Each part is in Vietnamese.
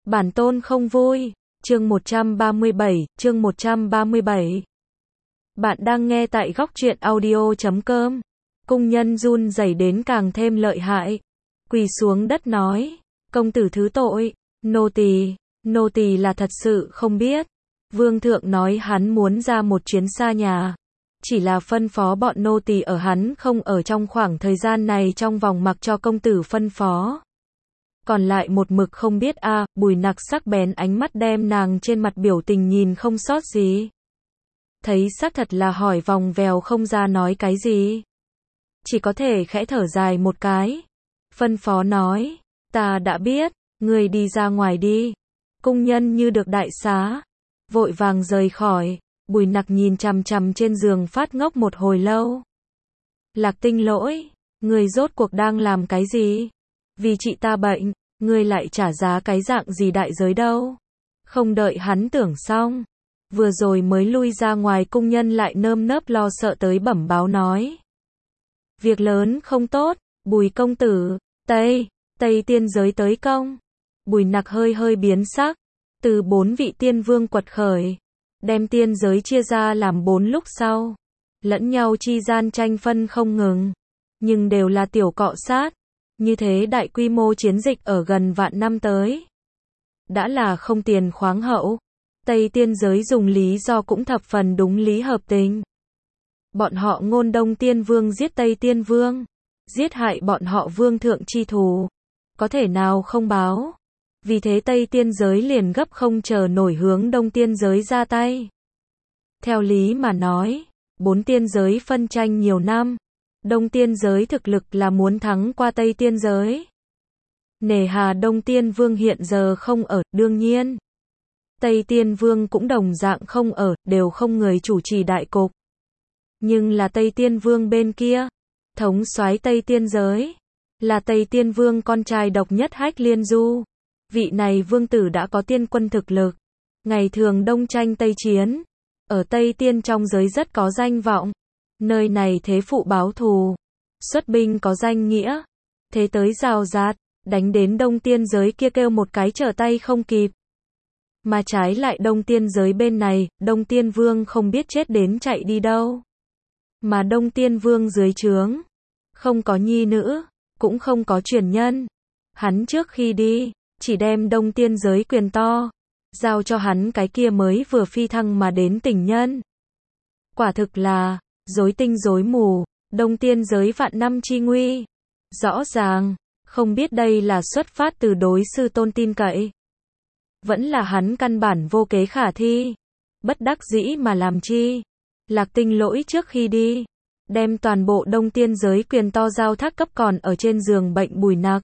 Bản tôn không vui. Chương 137. Bạn đang nghe tại góc truyện audio.com. Cung nhân run rẩy đến càng thêm lợi hại. Quỳ xuống đất nói. Công tử thứ tội. Nô tỳ là thật sự không biết. Vương thượng nói hắn muốn ra một chuyến xa nhà. Chỉ là phân phó bọn nô tỳ ở hắn không ở trong khoảng thời gian này trong vòng mặc cho công tử phân phó. Còn lại một mực không biết a. Bùi Nặc sắc bén ánh mắt đem nàng trên mặt biểu tình nhìn không sót gì. Thấy xác thật là hỏi vòng vèo không ra nói cái gì. Chỉ có thể khẽ thở dài một cái. Phân phó nói, ta đã biết, người đi ra ngoài đi. Cung nhân như được đại xá, vội vàng rời khỏi. Bùi Nặc nhìn chằm chằm trên giường phát ngốc một hồi lâu. Lạc Tinh Lỗi, người rốt cuộc đang làm cái gì? Vì chị ta bệnh, ngươi lại trả giá cái dạng gì đại giới đâu? Không đợi hắn tưởng xong, vừa rồi mới lui ra ngoài cung nhân lại nơm nớp lo sợ tới bẩm báo nói. Việc lớn không tốt, Bùi công tử, Tây tiên giới tới công. Bùi Nặc hơi biến sắc, từ 4 vị tiên vương quật khởi, đem tiên giới chia ra làm 4 lúc sau, lẫn nhau chi gian tranh phân không ngừng, nhưng đều là tiểu cọ sát. Như thế đại quy mô chiến dịch ở gần vạn năm tới, đã là không tiền khoáng hậu. Tây tiên giới dùng lý do cũng thập phần đúng lý hợp tình. Bọn họ Ngôn Đông Tiên Vương giết Tây Tiên Vương, giết hại bọn họ vương thượng chi thù, có thể nào không báo. Vì thế Tây tiên giới liền gấp không chờ nổi hướng Đông tiên giới ra tay. Theo lý mà nói, 4 tiên giới phân tranh nhiều năm, Đông tiên giới thực lực là muốn thắng qua Tây tiên giới. Nề hà Đông tiên vương hiện giờ không ở, đương nhiên Tây tiên vương cũng đồng dạng không ở, đều không người chủ trì đại cục. Nhưng là Tây tiên vương bên kia, thống soái Tây tiên giới, là Tây tiên vương con trai độc nhất Hách Liên Du. Vị này vương tử đã có tiên quân thực lực, ngày thường đông tranh Tây chiến, ở Tây tiên trong giới rất có danh vọng. Nơi này thế phụ báo thù, xuất binh có danh nghĩa, thế tới rào rạt, đánh đến Đông tiên giới kia kêu một cái trở tay không kịp. Mà trái lại Đông tiên giới bên này, Đông tiên vương không biết chết đến chạy đi đâu. Mà Đông tiên vương dưới trướng, không có nhi nữ, cũng không có truyền nhân. Hắn trước khi đi, chỉ đem Đông tiên giới quyền to, giao cho hắn cái kia mới vừa phi thăng mà đến tình nhân. Quả thực là rối tinh rối mù, Đông tiên giới vạn năm chi nguy. Rõ ràng, không biết đây là xuất phát từ đối sư tôn tin cậy, vẫn là hắn căn bản vô kế khả thi, bất đắc dĩ mà làm chi. Lạc Tinh Lỗi trước khi đi, đem toàn bộ Đông tiên giới quyền to giao thác cấp còn ở trên giường bệnh Bùi Nặc.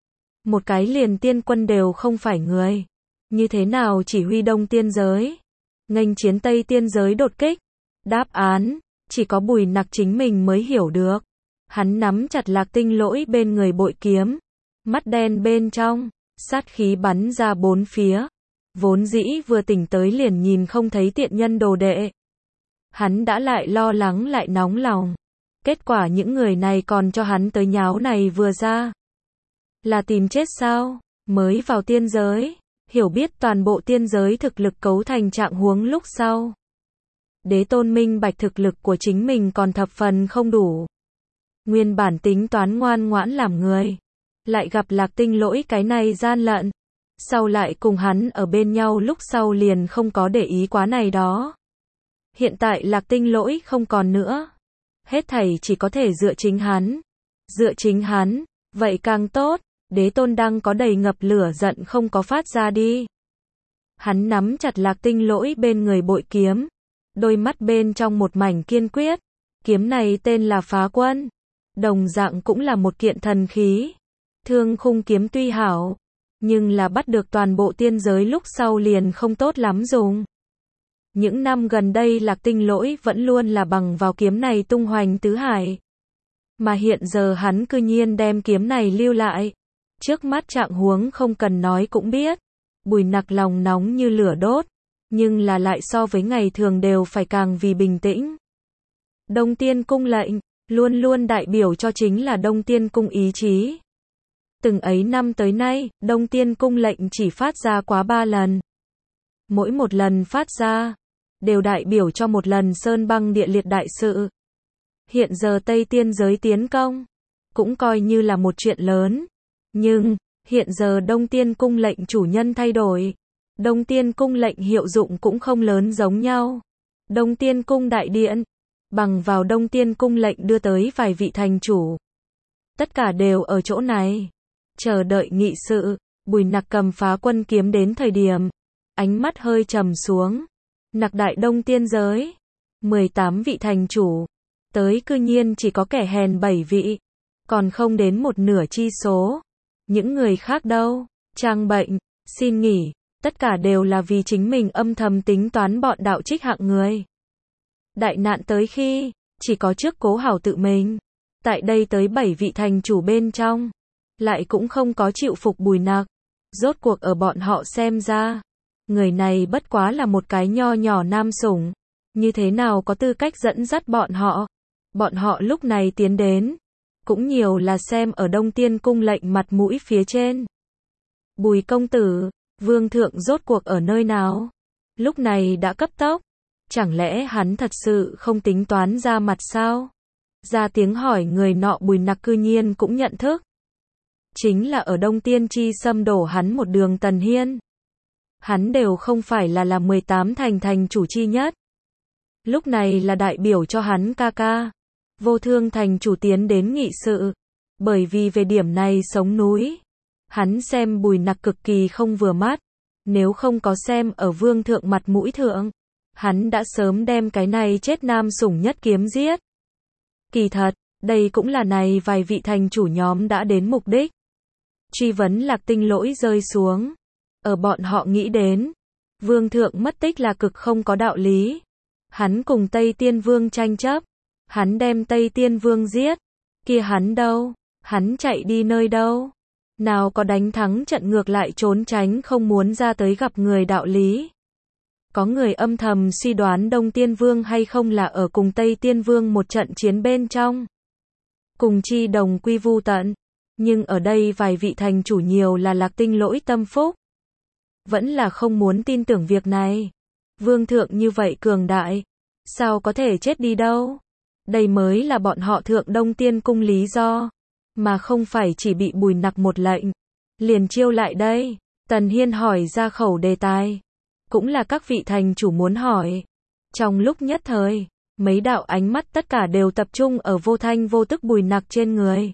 Một cái liền tiên quân đều không phải người, như thế nào chỉ huy Đông tiên giới, nghênh chiến Tây tiên giới đột kích? Đáp án chỉ có Bùi Nặc chính mình mới hiểu được. Hắn nắm chặt Lạc Tinh Lỗi bên người bội kiếm, mắt đen bên trong, sát khí bắn ra bốn phía. Vốn dĩ vừa tỉnh tới liền nhìn không thấy tiện nhân đồ đệ, hắn đã lại lo lắng lại nóng lòng. Kết quả những người này còn cho hắn tới nháo này vừa ra, là tìm chết sao? Mới vào tiên giới, hiểu biết toàn bộ tiên giới thực lực cấu thành trạng huống lúc sau, Đế Tôn minh bạch thực lực của chính mình còn thập phần không đủ. Nguyên bản tính toán ngoan ngoãn làm người, lại gặp Lạc Tinh Lỗi cái này gian lận, sau lại cùng hắn ở bên nhau lúc sau liền không có để ý quá này đó. Hiện tại Lạc Tinh Lỗi không còn nữa, hết thảy chỉ có thể dựa chính hắn, vậy càng tốt. Đế Tôn đang có đầy ngập lửa giận không có phát ra đi. Hắn nắm chặt Lạc Tinh Lỗi bên người bội kiếm, đôi mắt bên trong một mảnh kiên quyết. Kiếm này tên là Phá Quân, đồng dạng cũng là một kiện thần khí. Thương khung kiếm tuy hảo, nhưng là bắt được toàn bộ tiên giới lúc sau liền không tốt lắm dùng. Những năm gần đây Lạc Tinh Lỗi vẫn luôn là bằng vào kiếm này tung hoành tứ hải, mà hiện giờ hắn cư nhiên đem kiếm này lưu lại. Trước mắt trạng huống không cần nói cũng biết, Bùi Nặc lòng nóng như lửa đốt, nhưng là lại so với ngày thường đều phải càng vì bình tĩnh. Đông Tiên cung lệnh, luôn luôn đại biểu cho chính là Đông Tiên cung ý chí. Từng ấy năm tới nay, Đông Tiên Cung lệnh chỉ phát ra quá 3 lần. Mỗi một lần phát ra, đều đại biểu cho một lần sơn băng địa liệt đại sự. Hiện giờ Tây Tiên giới tiến công, cũng coi như là một chuyện lớn. Nhưng, hiện giờ Đông Tiên Cung lệnh chủ nhân thay đổi. Đông Tiên Cung lệnh hiệu dụng cũng không lớn giống nhau. Đông Tiên Cung đại điện, bằng vào Đông Tiên Cung lệnh đưa tới vài vị thành chủ. Tất cả đều ở chỗ này, chờ đợi nghị sự. Bùi Nặc cầm Phá Quân kiếm đến thời điểm, ánh mắt hơi trầm xuống. Nặc đại Đông Tiên giới, 18 vị thành chủ, tới cư nhiên chỉ có kẻ hèn 7 vị, còn không đến một nửa chi số. Những người khác đâu, trang bệnh, xin nghỉ, tất cả đều là vì chính mình âm thầm tính toán bọn đạo trích hạng người. Đại nạn tới khi, chỉ có trước Cố Hảo tự mình. Tại đây tới 7 vị thành chủ bên trong, lại cũng không có chịu phục Bùi Nặc. Rốt cuộc ở bọn họ xem ra, người này bất quá là một cái nho nhỏ nam sủng, như thế nào có tư cách dẫn dắt bọn họ. Bọn họ lúc này tiến đến, cũng nhiều là xem ở Đông Tiên Cung lệnh mặt mũi phía trên. Bùi công tử, vương thượng rốt cuộc ở nơi nào? Lúc này đã cấp tốc, chẳng lẽ hắn thật sự không tính toán ra mặt sao? Ra tiếng hỏi người nọ Bùi Nặc cư nhiên cũng nhận thức. Chính là ở Đông Tiên Chi xâm đổ hắn một đường Tần Hiên. Hắn đều không phải là 18 thành chủ chi nhất. Lúc này là đại biểu cho hắn ca ca. Vô Thương thành chủ tiến đến nghị sự. Bởi vì về điểm này sống núi, hắn xem Bùi Nặc cực kỳ không vừa mắt. Nếu không có xem ở vương thượng mặt mũi thượng, hắn đã sớm đem cái này chết nam sủng nhất kiếm giết. Kỳ thật, đây cũng là này vài vị thành chủ nhóm đã đến mục đích. Truy vấn Lạc Tinh lỗi rơi xuống. Ở bọn họ nghĩ đến, vương thượng mất tích là cực không có đạo lý. Hắn cùng Tây Tiên Vương tranh chấp, hắn đem Tây Tiên Vương giết. Kia hắn đâu? Hắn chạy đi nơi đâu? Nào có đánh thắng trận ngược lại trốn tránh không muốn ra tới gặp người đạo lý. Có người âm thầm suy đoán Đông Tiên Vương hay không là ở cùng Tây Tiên Vương một trận chiến bên trong. Cùng chi đồng quy vu tận. Nhưng ở đây vài vị thành chủ nhiều là Lạc Tinh lỗi tâm phúc. Vẫn là không muốn tin tưởng việc này. Vương thượng như vậy cường đại, sao có thể chết đi đâu? Đây mới là bọn họ thượng Đông Tiên Cung lý do. Mà không phải chỉ bị Bùi Nặc một lệnh liền chiêu lại đây. Tần Hiên hỏi ra khẩu đề tài, cũng là các vị thành chủ muốn hỏi. Trong lúc nhất thời, mấy đạo ánh mắt tất cả đều tập trung ở vô thanh vô tức Bùi Nặc trên người.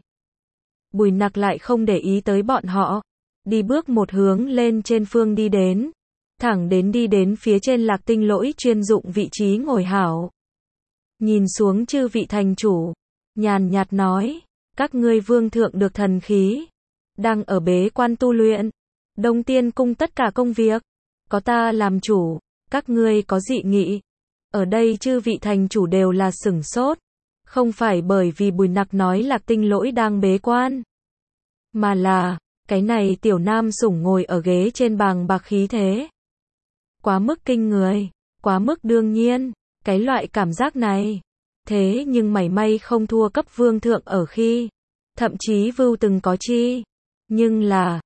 Bùi Nặc lại không để ý tới bọn họ, đi bước một hướng lên trên phương đi đến, thẳng đến đi đến phía trên Lạc Tinh lỗi chuyên dụng vị trí ngồi hảo. Nhìn xuống chư vị thành chủ, nhàn nhạt nói, các ngươi vương thượng được thần khí, đang ở bế quan tu luyện. Đông Tiên Cung tất cả công việc, có ta làm chủ, các ngươi có dị nghị. Ở đây chư vị thành chủ đều là sửng sốt. Không phải bởi vì Bùi Nặc nói Lạc Tinh lỗi đang bế quan, mà là, cái này tiểu nam sủng ngồi ở ghế trên bàng bạc khí thế. Quá mức kinh người, quá mức đương nhiên, cái loại cảm giác này. Thế nhưng mảy may không thua cấp vương thượng ở khi, thậm chí vưu từng có chi. Nhưng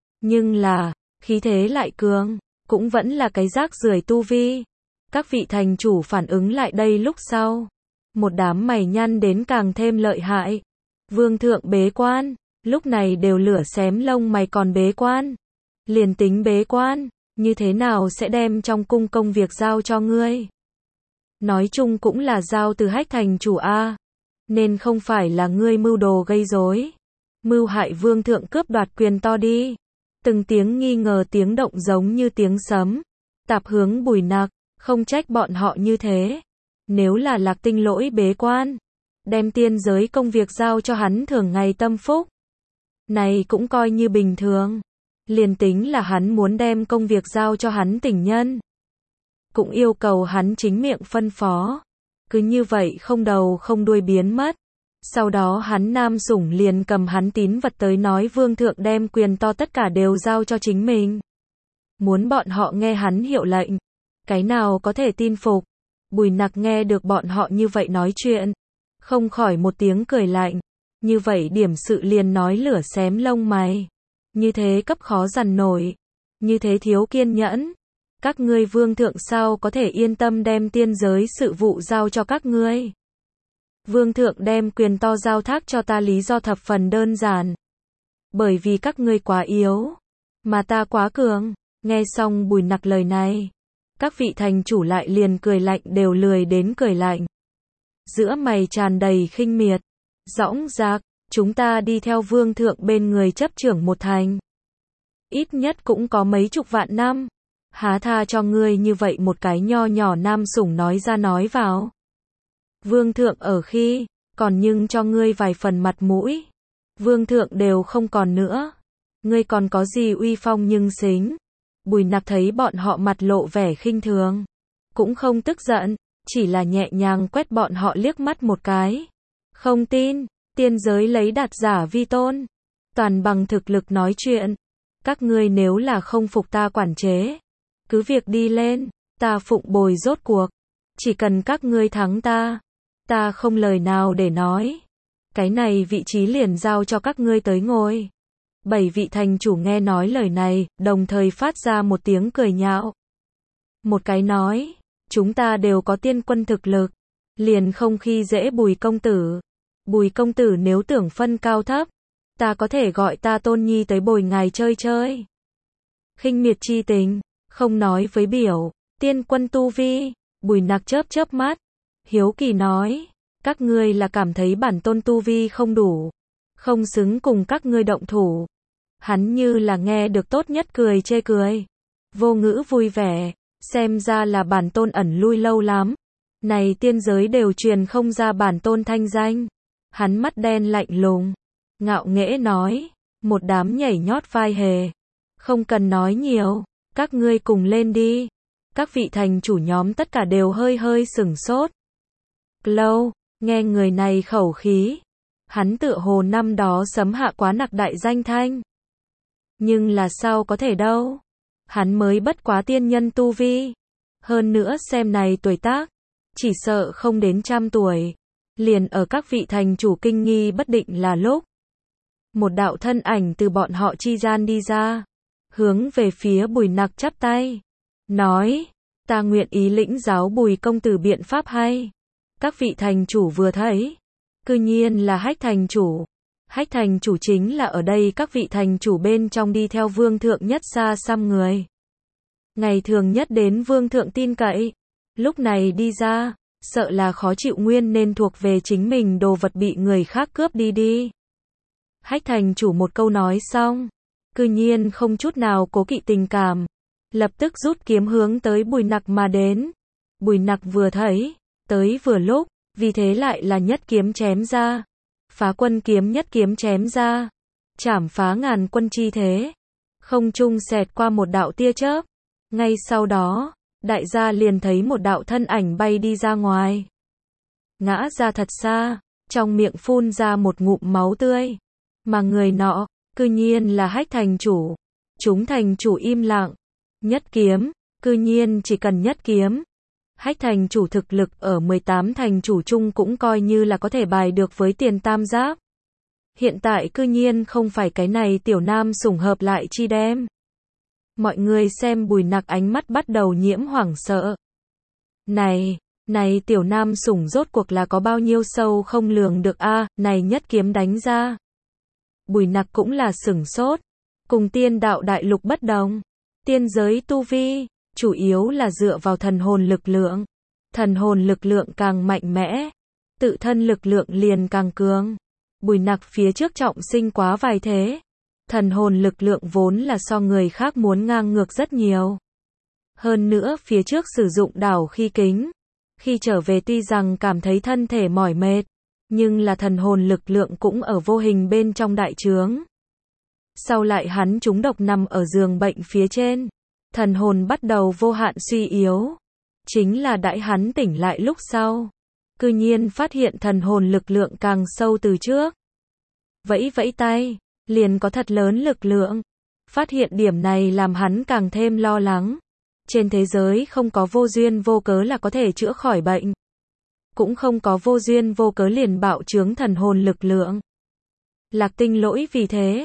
là, khí thế lại cường, cũng vẫn là cái rác rưởi tu vi. Các vị thành chủ phản ứng lại đây lúc sau, một đám mày nhăn đến càng thêm lợi hại. Vương thượng bế quan, lúc này đều lửa xém lông mày còn bế quan. Liền tính bế quan, như thế nào sẽ đem trong cung công việc giao cho ngươi? Nói chung cũng là giao từ Hách thành chủ A, nên không phải là ngươi mưu đồ gây rối, mưu hại vương thượng cướp đoạt quyền to đi. Từng tiếng nghi ngờ tiếng động giống như tiếng sấm, tạp hướng Bùi Nặc, không trách bọn họ như thế. Nếu là Lạc Tinh lỗi bế quan, đem tiên giới công việc giao cho hắn thường ngày tâm phúc, này cũng coi như bình thường. Liền tính là hắn muốn đem công việc giao cho hắn tình nhân, cũng yêu cầu hắn chính miệng phân phó. Cứ như vậy không đầu không đuôi biến mất. Sau đó hắn nam sủng liền cầm hắn tín vật tới nói vương thượng đem quyền to tất cả đều giao cho chính mình. Muốn bọn họ nghe hắn hiệu lệnh. Cái nào có thể tin phục. Bùi Nặc nghe được bọn họ như vậy nói chuyện, không khỏi một tiếng cười lạnh. Như vậy điểm sự liền nói lửa xém lông mày. như thế cấp khó dằn nổi, như thế thiếu kiên nhẫn. Các ngươi vương thượng sao có thể yên tâm đem tiên giới sự vụ giao cho các ngươi? Vương thượng đem quyền to giao thác cho ta lý do thập phần đơn giản. Bởi vì các ngươi quá yếu, mà ta quá cường. Nghe xong Bùi Nặc lời này, các vị thành chủ lại liền cười lạnh đều lười đến cười lạnh. Giữa mày tràn đầy khinh miệt, dõng dạc, chúng ta đi theo vương thượng bên người chấp trưởng một thành. Ít nhất cũng có mấy chục vạn năm. Há tha cho ngươi như vậy một cái nho nhỏ nam sủng nói ra nói vào. Vương thượng ở khi, còn nhưng cho ngươi vài phần mặt mũi. Vương thượng đều không còn nữa. Ngươi còn có gì uy phong nhưng xính. Bùi Nặc thấy bọn họ mặt lộ vẻ khinh thường. Cũng không tức giận, chỉ là nhẹ nhàng quét bọn họ liếc mắt một cái. Không tin, tiên giới lấy đạt giả vi tôn. Toàn bằng thực lực nói chuyện. Các ngươi nếu là không phục ta quản chế, cứ việc đi lên, ta phụng bồi rốt cuộc. Chỉ cần các ngươi thắng ta không lời nào để nói. Cái này vị trí liền giao cho các ngươi tới ngồi. 7 vị thành chủ nghe nói lời này, đồng thời phát ra một tiếng cười nhạo. Một cái nói, chúng ta đều có tiên quân thực lực, liền không khi dễ Bùi công tử. Bùi công tử nếu tưởng phân cao thấp, ta có thể gọi ta tôn nhi tới bồi ngài chơi chơi. Khinh miệt chi tình, không nói với biểu, tiên quân tu vi. Bùi Nặc chớp chớp mắt, hiếu kỳ nói, các ngươi là cảm thấy bản tôn tu vi không đủ, không xứng cùng các ngươi động thủ. Hắn như là nghe được tốt nhất cười chê cười, vô ngữ vui vẻ, xem ra là bản tôn ẩn lui lâu lắm. Này tiên giới đều truyền không ra bản tôn thanh danh. Hắn mắt đen lạnh lùng, ngạo nghễ nói, một đám nhảy nhót vai hề. Không cần nói nhiều, các ngươi cùng lên đi. Các vị thành chủ nhóm tất cả đều hơi hơi sửng sốt. Lâu, nghe người này khẩu khí. Hắn tựa hồ năm đó sấm hạ quá nặc đại danh thanh. Nhưng là sao có thể đâu. Hắn mới bất quá tiên nhân tu vi. Hơn nữa xem này tuổi tác, chỉ sợ không đến 100 tuổi. Liền ở các vị thành chủ kinh nghi bất định là lúc. Một đạo thân ảnh từ bọn họ chi gian đi ra. Hướng về phía Bùi Nặc chắp tay. Nói, ta nguyện ý lĩnh giáo Bùi công tử biện pháp hay. Các vị thành chủ vừa thấy. Cư nhiên là Hách thành chủ. Hách thành chủ chính là ở đây các vị thành chủ bên trong đi theo vương thượng nhất xa xăm người. Ngày thường nhất đến vương thượng tin cậy. Lúc này đi ra, sợ là khó chịu nguyên nên thuộc về chính mình đồ vật bị người khác cướp đi. Hách thành chủ một câu nói xong, cư nhiên không chút nào cố kỵ tình cảm, lập tức rút kiếm hướng tới Bùi Nặc mà đến. Bùi Nặc vừa thấy, tới vừa lúc, vì thế lại là nhất kiếm chém ra. Phá quân kiếm nhất kiếm chém ra, chảm phá ngàn quân chi thế. Không trung xẹt qua một đạo tia chớp. Ngay sau đó, đại gia liền thấy một đạo thân ảnh bay đi ra ngoài. Ngã ra thật xa, trong miệng phun ra một ngụm máu tươi. Mà người nọ, cư nhiên là Hách thành chủ. Chúng thành chủ im lặng. Nhất kiếm, cư nhiên chỉ cần nhất kiếm. Hách thành chủ thực lực ở 18 thành chủ chung cũng coi như là có thể bài được với tiền tam giáp. Hiện tại cư nhiên không phải cái này tiểu nam sủng hợp lại chi đem. Mọi người xem Bùi Nặc ánh mắt bắt đầu nhiễm hoảng sợ. Này tiểu nam sủng rốt cuộc là có bao nhiêu sâu không lường được a, này nhất kiếm đánh ra. Bùi Nặc cũng là sửng sốt. Cùng tiên đạo đại lục bất đồng. Tiên giới tu vi, chủ yếu là dựa vào thần hồn lực lượng. Thần hồn lực lượng càng mạnh mẽ, tự thân lực lượng liền càng cường. Bùi Nặc phía trước trọng sinh quá vài thế. Thần hồn lực lượng vốn là so người khác muốn ngang ngược rất nhiều. Hơn nữa phía trước sử dụng đảo khi kính. Khi trở về tuy rằng cảm thấy thân thể mỏi mệt, nhưng là thần hồn lực lượng cũng ở vô hình bên trong đại trướng. Sau lại hắn trúng độc nằm ở giường bệnh phía trên. Thần hồn bắt đầu vô hạn suy yếu. Chính là đãi hắn tỉnh lại lúc sau. Cư nhiên phát hiện thần hồn lực lượng càng sâu từ trước. Vẫy tay, liền có thật lớn lực lượng. Phát hiện điểm này làm hắn càng thêm lo lắng. Trên thế giới không có vô duyên vô cớ là có thể chữa khỏi bệnh. Cũng không có vô duyên vô cớ liền bạo chướng thần hồn lực lượng. Lạc Tinh lỗi vì thế.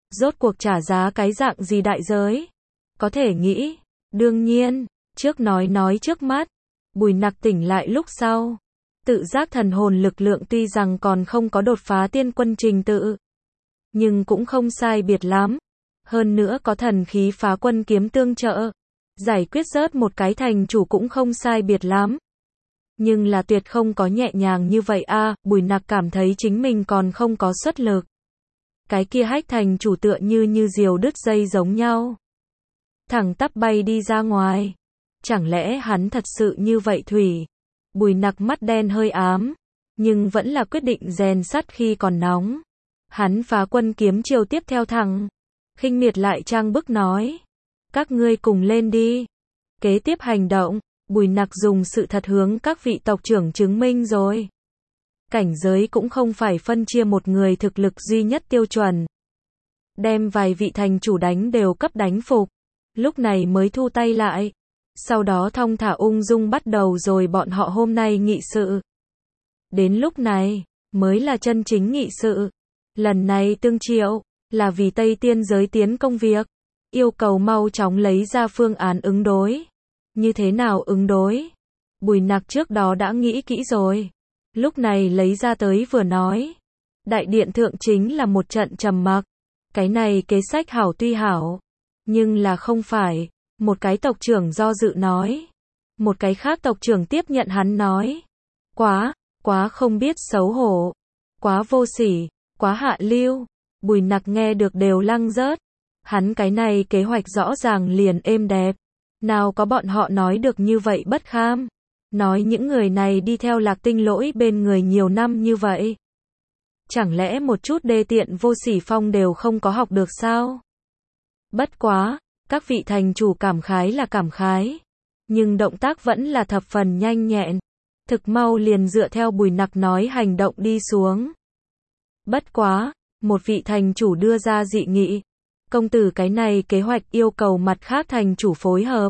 Rốt cuộc trả giá cái dạng gì đại giới? Có thể nghĩ. Đương nhiên, trước nói trước mắt. Bùi Nặc tỉnh lại lúc sau. Tự giác thần hồn lực lượng tuy rằng còn không có đột phá tiên quân trình tự, nhưng cũng không sai biệt lắm. Hơn nữa có thần khí phá quân kiếm tương trợ. Giải quyết rớt một cái thành chủ cũng không sai biệt lắm. Nhưng là tuyệt không có nhẹ nhàng như vậy a. Bùi Nặc cảm thấy chính mình còn không có xuất lực. Cái kia Hách thành chủ tựa như diều đứt dây giống nhau. Thẳng tắp bay đi ra ngoài. Chẳng lẽ hắn thật sự như vậy thủy? Bùi Nặc mắt đen hơi ám, nhưng vẫn là quyết định rèn sắt khi còn nóng. Hắn phá quân kiếm chiều tiếp theo thẳng. Khinh miệt lại trang bức nói. Các ngươi cùng lên đi. Kế tiếp hành động, Bùi Nặc dùng sự thật hướng các vị tộc trưởng chứng minh rồi. Cảnh giới cũng không phải phân chia một người thực lực duy nhất tiêu chuẩn. Đem vài vị thành chủ đánh đều cấp đánh phục. Lúc này mới thu tay lại. Sau đó thong thả ung dung bắt đầu rồi bọn họ hôm nay nghị sự. Đến lúc này, mới là chân chính nghị sự. Lần này tương triệu, là vì Tây Tiên giới tiến công việc. Yêu cầu mau chóng lấy ra phương án ứng đối. Như thế nào ứng đối? Bùi Nặc trước đó đã nghĩ kỹ rồi. Lúc này lấy ra tới vừa nói. Đại điện thượng chính là một trận trầm mặc. Cái này kế sách hảo tuy hảo. Nhưng là không phải. Một cái tộc trưởng do dự nói. Một cái khác tộc trưởng tiếp nhận hắn nói. Quá không biết xấu hổ. Quá vô sỉ, quá hạ lưu. Bùi Nặc nghe được đều lăng rớt. Hắn cái này kế hoạch rõ ràng liền êm đẹp. Nào có bọn họ nói được như vậy bất kham. Nói những người này đi theo Lạc Tinh Lỗi bên người nhiều năm như vậy. Chẳng lẽ một chút đê tiện vô sỉ phong đều không có học được sao? Bất quá, các vị thành chủ cảm khái là cảm khái. Nhưng động tác vẫn là thập phần nhanh nhẹn. Thực mau liền dựa theo Bùi Nặc nói hành động đi xuống. Bất quá, một vị thành chủ đưa ra dị nghị. Công tử cái này kế hoạch yêu cầu mặt khác thành chủ phối hợp.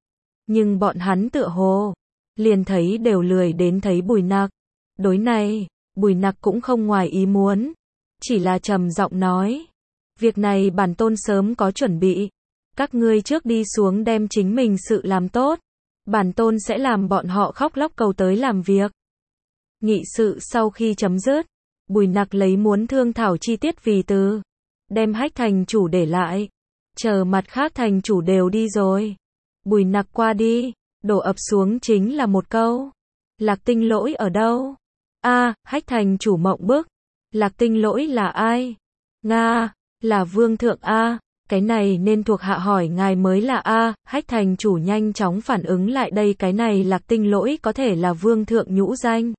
Nhưng bọn hắn tựa hồ liền thấy đều lười đến thấy Bùi Nặc. Đối này, Bùi Nặc cũng không ngoài ý muốn. Chỉ là trầm giọng nói. Việc này bản tôn sớm có chuẩn bị. Các ngươi trước đi xuống đem chính mình sự làm tốt. Bản tôn sẽ làm bọn họ khóc lóc cầu tới làm việc. Nghị sự sau khi chấm dứt, Bùi Nặc lấy muốn thương thảo chi tiết vì từ. Đem Hách thành chủ để lại. Chờ mặt khác thành chủ đều đi rồi. Bùi Nặc qua đi, đổ ập xuống chính là một câu. Lạc Tinh Lỗi ở đâu? Hách thành chủ mộng bức. Lạc Tinh Lỗi là ai? Nga, là vương thượng cái này nên thuộc hạ hỏi ngài mới là Hách thành chủ nhanh chóng phản ứng lại đây, cái này Lạc Tinh Lỗi có thể là vương thượng nhũ danh.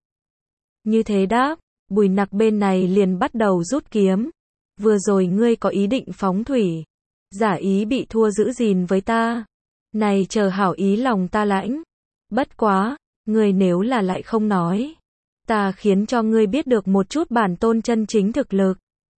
Như thế đáp, Bùi Nặc bên này liền bắt đầu rút kiếm. Vừa rồi ngươi có ý định phóng thủy. Giả ý bị thua giữ gìn với ta. Này chờ hảo ý lòng ta lãnh. Bất quá, ngươi nếu là lại không nói. Ta khiến cho ngươi biết được một chút bản tôn chân chính thực lực.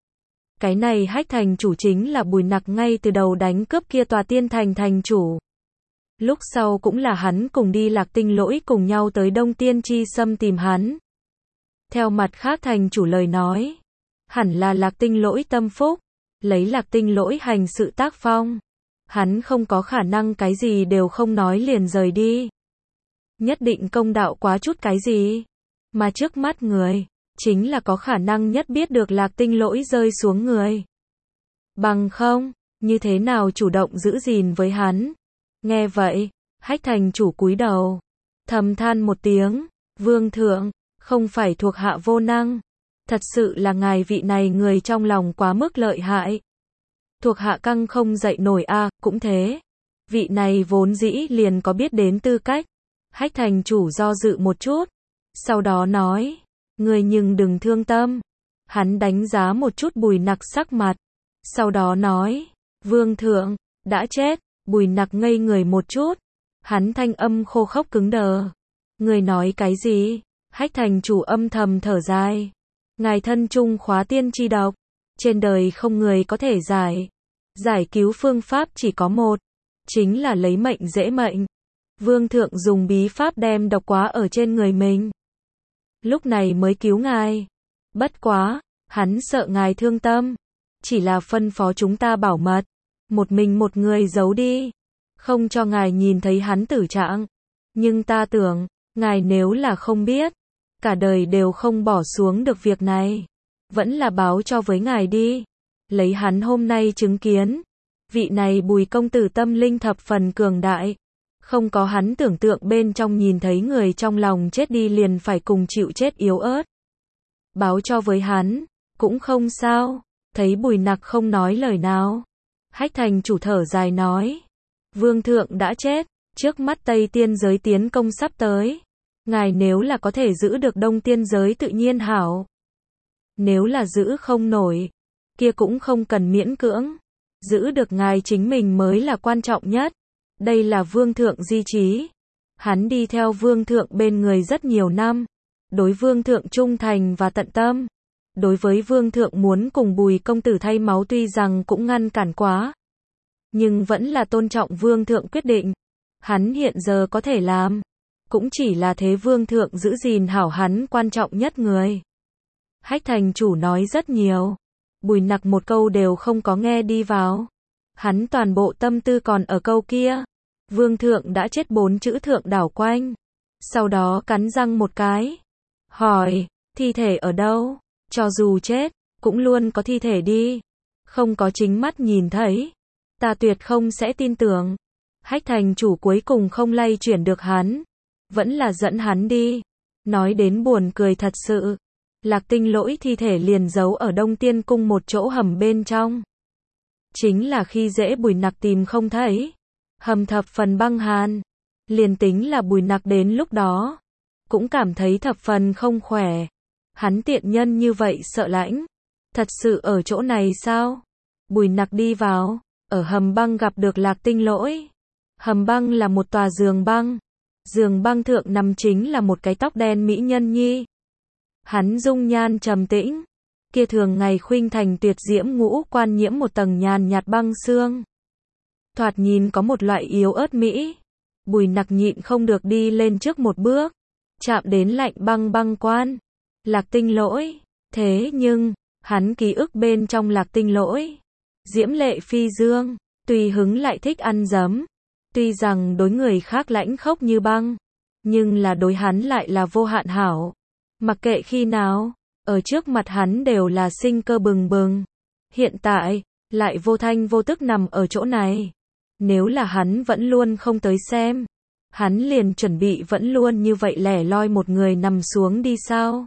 Cái này Hách thành chủ chính là Bùi Nặc ngay từ đầu đánh cướp kia tòa tiên thành thành chủ. Lúc sau cũng là hắn cùng đi Lạc Tinh Lỗi cùng nhau tới Đông Tiên Chi Sâm tìm hắn. Theo mặt khác thành chủ lời nói. Hẳn là Lạc Tinh Lỗi tâm phúc. Lấy Lạc Tinh Lỗi hành sự tác phong. Hắn không có khả năng cái gì đều không nói liền rời đi. Nhất định công đạo quá chút cái gì. Mà trước mắt người, chính là có khả năng nhất biết được Lạc Tinh Lỗi rơi xuống người. Bằng không, như thế nào chủ động giữ gìn với hắn. Nghe vậy, Hách thành chủ cúi đầu. Thầm than một tiếng, vương thượng, không phải thuộc hạ vô năng. Thật sự là ngài vị này người trong lòng quá mức lợi hại. Thuộc hạ căng không dậy nổi cũng thế. Vị này vốn dĩ liền có biết đến tư cách. Hách thành chủ do dự một chút. Sau đó nói, người nhưng đừng thương tâm. Hắn đánh giá một chút Bùi Nặc sắc mặt. Sau đó nói, vương thượng, đã chết. Bùi Nặc ngây người một chút. Hắn thanh âm khô khốc cứng đờ. Người nói cái gì? Hách thành chủ âm thầm thở dài. Ngài thân trung khóa tiên chi độc. Trên đời không người có thể giải. Giải cứu phương pháp chỉ có một. Chính là lấy mệnh dễ mệnh. Vương thượng dùng bí pháp đem độc quá ở trên người mình. Lúc này mới cứu ngài. Bất quá, hắn sợ ngài thương tâm. chỉ là phân phó chúng ta bảo mật, một mình một người giấu đi, không cho ngài nhìn thấy hắn tử trạng. Nhưng ta tưởng, ngài nếu là không biết, cả đời đều không bỏ xuống được việc này, vẫn là báo cho với ngài đi. Lấy hắn hôm nay chứng kiến, vị này Bùi công tử tâm linh thập phần cường đại, không có hắn tưởng tượng bên trong nhìn thấy người trong lòng chết đi liền phải cùng chịu chết yếu ớt. Báo cho với hắn, cũng không sao. Thấy Bùi Nặc không nói lời nào, Hách Thành chủ thở dài nói, vương thượng đã chết, trước mắt Tây Tiên giới tiến công sắp tới, ngài nếu là có thể giữ được Đông Tiên giới tự nhiên hảo. Nếu là giữ không nổi, kia cũng không cần miễn cưỡng, giữ được ngài chính mình mới là quan trọng nhất. Đây là vương thượng di chí, hắn đi theo vương thượng bên người rất nhiều năm, đối vương thượng trung thành và tận tâm. Đối với vương thượng muốn cùng Bùi công tử thay máu tuy rằng cũng ngăn cản quá, nhưng vẫn là tôn trọng vương thượng quyết định. Hắn hiện giờ có thể làm, cũng chỉ là thế vương thượng giữ gìn hảo hắn quan trọng nhất người. Hách thành chủ nói rất nhiều, Bùi Nặc một câu đều không có nghe đi vào. Hắn toàn bộ tâm tư còn ở câu kia, vương thượng đã chết 4 chữ thượng đảo quanh. Sau đó cắn răng một cái, hỏi, thi thể ở đâu? Cho dù chết, cũng luôn có thi thể đi. Không có chính mắt nhìn thấy, ta tuyệt không sẽ tin tưởng. Hách thành chủ cuối cùng không lay chuyển được hắn, vẫn là dẫn hắn đi. Nói đến buồn cười thật sự, Lạc Tinh Lỗi thi thể liền giấu ở Đông Tiên cung một chỗ hầm bên trong. Chính là khi dễ Bùi Nặc tìm không thấy, hầm thập phần băng hàn. Liền tính là Bùi Nặc đến lúc đó, cũng cảm thấy thập phần không khỏe. Hắn tiện nhân như vậy sợ lãnh, thật sự ở chỗ này sao? Bùi Nặc đi vào, ở hầm băng gặp được Lạc Tinh Lỗi. Hầm băng là một tòa giường băng, giường băng thượng nằm chính là một cái tóc đen mỹ nhân nhi. Hắn dung nhan trầm tĩnh, kia thường ngày khuynh thành tuyệt diễm ngũ quan nhiễm một tầng nhàn nhạt băng xương. Thoạt nhìn có một loại yếu ớt mỹ. Bùi Nặc nhịn không được đi lên trước một bước, chạm đến lạnh băng băng quan. Lạc Tinh Lỗi, thế nhưng, hắn ký ức bên trong Lạc Tinh Lỗi, diễm lệ phi dương, tùy hứng lại thích ăn dấm, tuy rằng đối người khác lãnh khốc như băng, nhưng là đối hắn lại là vô hạn hảo. Mặc kệ khi nào, ở trước mặt hắn đều là sinh cơ bừng bừng. Hiện tại, lại vô thanh vô tức nằm ở chỗ này. Nếu là hắn vẫn luôn không tới xem, hắn liền chuẩn bị vẫn luôn như vậy lẻ loi một người nằm xuống đi sao?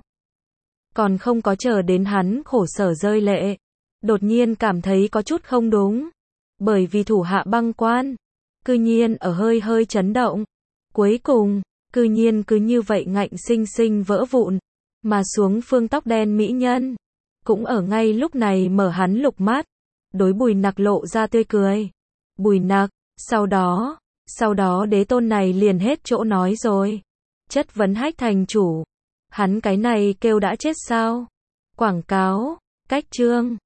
Còn không có chờ đến hắn khổ sở rơi lệ, đột nhiên cảm thấy có chút không đúng. Bởi vì thủ hạ băng quan, cư nhiên ở hơi hơi chấn động. Cuối cùng, cư nhiên cứ như vậy ngạnh sinh sinh vỡ vụn, mà xuống phương tóc đen mỹ nhân. Cũng ở ngay lúc này mở hắn lục mắt, đối Bùi Nặc lộ ra tươi cười. Bùi Nặc, sau đó đế tôn này liền hết chỗ nói rồi. Chất vấn Hách thành chủ. Hắn cái này kêu đã chết sao? Quảng cáo, cách chương.